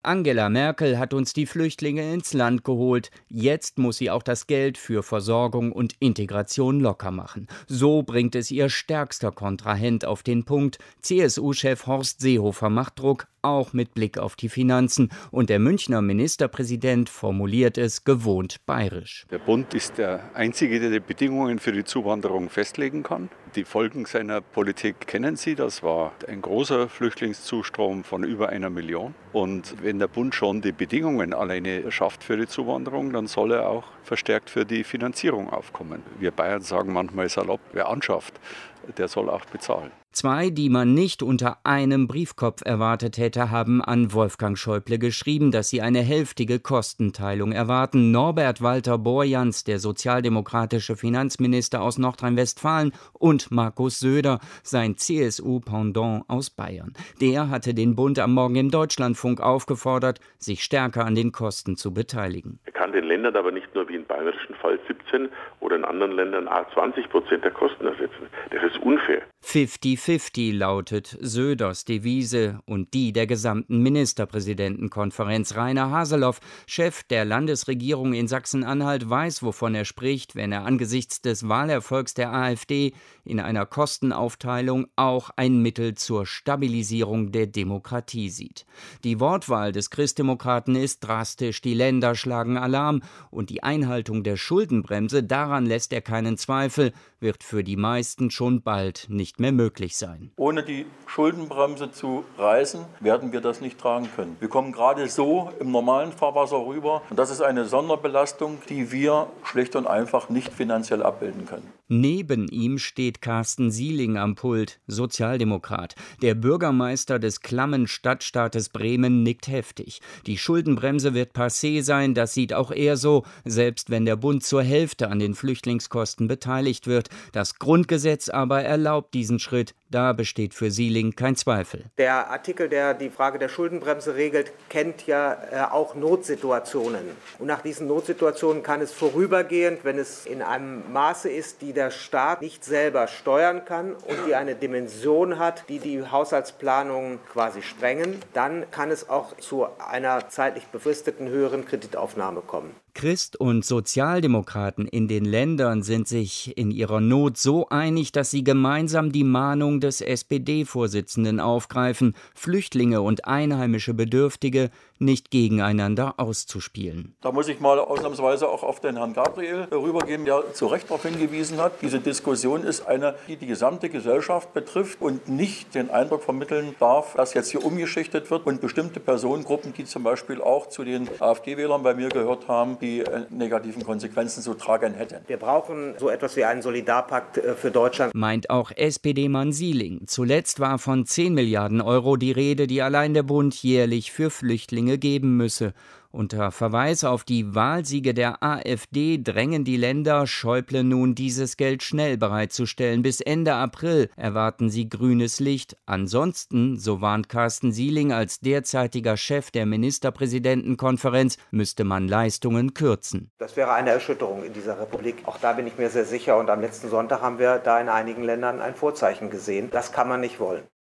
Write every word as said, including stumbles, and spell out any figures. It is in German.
Angela Merkel hat uns die Flüchtlinge ins Land geholt. Jetzt muss sie auch das Geld für Versorgung und Integration locker machen. So bringt es ihr stärkster Kontrahent auf den Punkt. C S U-Chef Horst Seehofer macht Druck, auch mit Blick auf die Finanzen. Und der Münchner Ministerpräsident formuliert es gewohnt bayerisch. Der Bund ist der Einzige, der die Bedingungen für die Zuwanderung festlegen kann. Die Folgen seiner Politik kennen Sie. Das war ein großer Flüchtlingszustrom von über einer Million. Und wenn der Bund schon die Bedingungen alleine schafft für die Zuwanderung, dann soll er auch verstärkt für die Finanzierung aufkommen. Wir Bayern sagen manchmal salopp, wer anschafft, der soll auch bezahlen. Zwei, die man nicht unter einem Briefkopf erwartet hätte, haben an Wolfgang Schäuble geschrieben, dass sie eine hälftige Kostenteilung erwarten. Norbert Walter Borjans, der sozialdemokratische Finanzminister aus Nordrhein-Westfalen, und Markus Söder, sein C S U-Pendant aus Bayern. Der hatte den Bund am Morgen im Deutschlandfunk aufgefordert, sich stärker an den Kosten zu beteiligen. Er kann den Ländern aber nicht nur wie im bayerischen Fall siebzehn oder in anderen Ländern zwanzig Prozent der Kosten ersetzen. Das ist unfair. fünfzig fünfzig lautet Söders Devise und die der gesamten Ministerpräsidentenkonferenz. Rainer Haseloff, Chef der Landesregierung in Sachsen-Anhalt, weiß, wovon er spricht, wenn er angesichts des Wahlerfolgs der AfD in einer Kostenaufteilung auch ein Mittel zur Stabilisierung der Demokratie sieht. Die Wortwahl des Christdemokraten ist drastisch, die Länder schlagen Alarm und die Einhaltung der Schuldenbremse, daran lässt er keinen Zweifel, wird für die meisten schon bald nicht mehr möglich sein. Ohne die Schuldenbremse zu reißen, werden wir das nicht tragen können. Wir kommen gerade so im normalen Fahrwasser rüber und das ist eine Sonderbelastung, die wir schlicht und einfach nicht finanziell abbilden können. Neben ihm steht Carsten Sieling am Pult, Sozialdemokrat. Der Bürgermeister des klammen Stadtstaates Bremen nickt heftig. Die Schuldenbremse wird passé sein, das sieht auch er so, selbst wenn der Bund zur Hälfte an den Flüchtlingskosten beteiligt wird. Das Grundgesetz aber erlaubt diesen Schritt. Da besteht für Sieling kein Zweifel. Der Artikel, der die Frage der Schuldenbremse regelt, kennt ja äh, auch Notsituationen. Und nach diesen Notsituationen kann es vorübergehend, wenn es in einem Maße ist, die der Staat nicht selber steuern kann und die eine Dimension hat, die die Haushaltsplanung quasi sprengen, dann kann es auch zu einer zeitlich befristeten höheren Kreditaufnahme kommen. Christ- und Sozialdemokraten in den Ländern sind sich in ihrer Not so einig, dass sie gemeinsam die Mahnung des S P D-Vorsitzenden aufgreifen, Flüchtlinge und einheimische Bedürftige nicht gegeneinander auszuspielen. Da muss ich mal ausnahmsweise auch auf den Herrn Gabriel rübergehen, der zu Recht darauf hingewiesen hat. Diese Diskussion ist eine, die die gesamte Gesellschaft betrifft und nicht den Eindruck vermitteln darf, dass jetzt hier umgeschichtet wird und bestimmte Personengruppen, die zum Beispiel auch zu den AfD-Wählern bei mir gehört haben, die negativen Konsequenzen zu tragen hätten. Wir brauchen so etwas wie einen Solidarpakt für Deutschland. Meint auch S P D-Mann Sieling. Zuletzt war von zehn Milliarden Euro die Rede, die allein der Bund jährlich für Flüchtlinge geben müsse. Unter Verweis auf die Wahlsiege der AfD drängen die Länder, Schäuble nun dieses Geld schnell bereitzustellen. Bis Ende April erwarten sie grünes Licht. Ansonsten, so warnt Carsten Sieling als derzeitiger Chef der Ministerpräsidentenkonferenz, müsste man Leistungen kürzen. Das wäre eine Erschütterung in dieser Republik. Auch da bin ich mir sehr sicher. Und am letzten Sonntag haben wir da in einigen Ländern ein Vorzeichen gesehen. Das kann man nicht wollen.